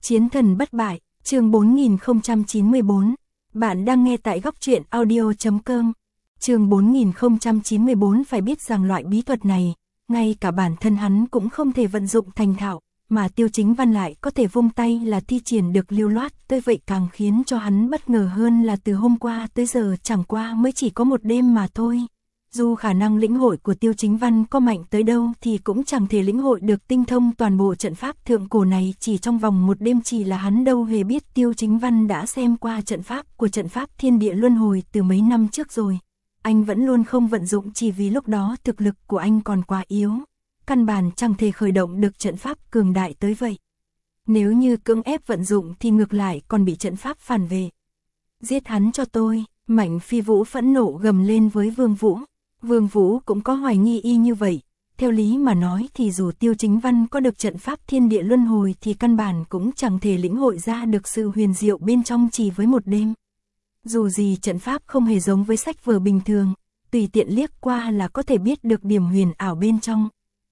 Chiến thần bất bại, chương 4094. Bạn đang nghe tại góc truyện audio.com. Chương 4094. Phải biết rằng loại bí thuật này, ngay cả bản thân hắn cũng không thể vận dụng thành thạo, mà Tiêu Chính Văn lại có thể vung tay là thi triển được lưu loát, tới vậy càng khiến cho hắn bất ngờ hơn là từ hôm qua tới giờ chẳng qua mới chỉ có một đêm mà thôi. Dù khả năng lĩnh hội của Tiêu Chính Văn có mạnh tới đâu thì cũng chẳng thể lĩnh hội được tinh thông toàn bộ trận pháp thượng cổ này chỉ trong vòng một đêm. Chỉ là hắn đâu hề biết Tiêu Chính Văn đã xem qua trận pháp thiên địa luân hồi từ mấy năm trước rồi. Anh vẫn luôn không vận dụng chỉ vì lúc đó thực lực của anh còn quá yếu. Căn bản chẳng thể khởi động được trận pháp cường đại tới vậy. Nếu như cưỡng ép vận dụng thì ngược lại còn bị trận pháp phản vệ. Giết hắn cho tôi, Mạnh Phi Vũ phẫn nộ gầm lên với Vương Vũ. Vương Vũ cũng có hoài nghi y như vậy. Theo lý mà nói thì dù Tiêu Chính Văn có được trận pháp thiên địa luân hồi thì căn bản cũng chẳng thể lĩnh hội ra được sự huyền diệu bên trong chỉ với một đêm. Dù gì trận pháp không hề giống với sách vở bình thường, tùy tiện liếc qua là có thể biết được điểm huyền ảo bên trong.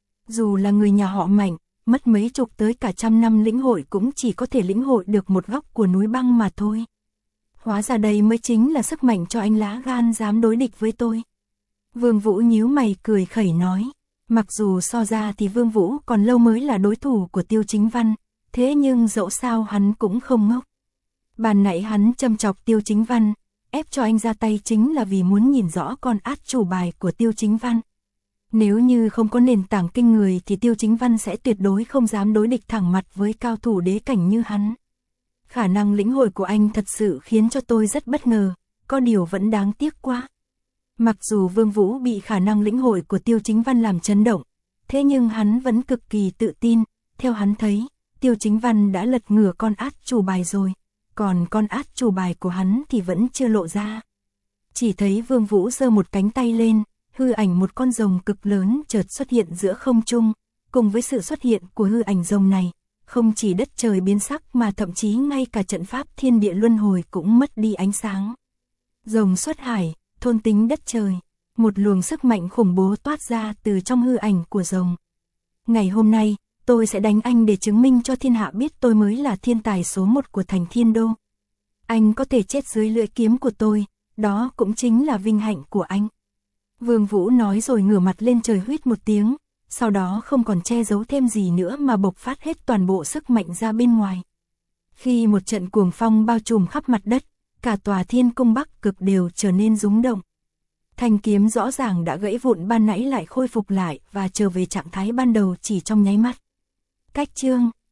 Dù là người nhà họ Mạnh, mất mấy chục tới cả trăm năm lĩnh hội cũng chỉ có thể lĩnh hội được một góc của núi băng mà thôi. Hóa ra đây mới chính là sức mạnh cho anh lá gan dám đối địch với tôi. Vương Vũ nhíu mày cười khẩy nói, mặc dù so ra thì Vương Vũ còn lâu mới là đối thủ của Tiêu Chính Văn, thế nhưng dẫu sao hắn cũng không ngốc. Ban nãy hắn châm chọc Tiêu Chính Văn, ép cho anh ra tay chính là vì muốn nhìn rõ con át chủ bài của Tiêu Chính Văn. Nếu như không có nền tảng kinh người thì Tiêu Chính Văn sẽ tuyệt đối không dám đối địch thẳng mặt với cao thủ đế cảnh như hắn. Khả năng lĩnh hội của anh thật sự khiến cho tôi rất bất ngờ, có điều vẫn đáng tiếc quá. Mặc dù Vương Vũ bị khả năng lĩnh hội của Tiêu Chính Văn làm chấn động, thế nhưng hắn vẫn cực kỳ tự tin, theo hắn thấy, Tiêu Chính Văn đã lật ngửa con át chủ bài rồi, còn con át chủ bài của hắn thì vẫn chưa lộ ra. Chỉ thấy Vương Vũ giơ một cánh tay lên, hư ảnh một con rồng cực lớn chợt xuất hiện giữa không trung, cùng với sự xuất hiện của hư ảnh rồng này, không chỉ đất trời biến sắc mà thậm chí ngay cả trận pháp thiên địa luân hồi cũng mất đi ánh sáng. Rồng xuất hải, thôn tính đất trời, một luồng sức mạnh khủng bố toát ra từ trong hư ảnh của rồng. Ngày hôm nay, tôi sẽ đánh anh để chứng minh cho thiên hạ biết tôi mới là thiên tài số một của thành Thiên Đô. Anh có thể chết dưới lưỡi kiếm của tôi, đó cũng chính là vinh hạnh của anh. Vương Vũ nói rồi ngửa mặt lên trời huýt một tiếng, sau đó không còn che giấu thêm gì nữa mà bộc phát hết toàn bộ sức mạnh ra bên ngoài. Khi một trận cuồng phong bao trùm khắp mặt đất, cả tòa Thiên Cung Bắc Cực đều trở nên rúng động. Thanh kiếm rõ ràng đã gãy vụn ban nãy lại khôi phục lại và trở về trạng thái ban đầu chỉ trong nháy mắt. Cách chương,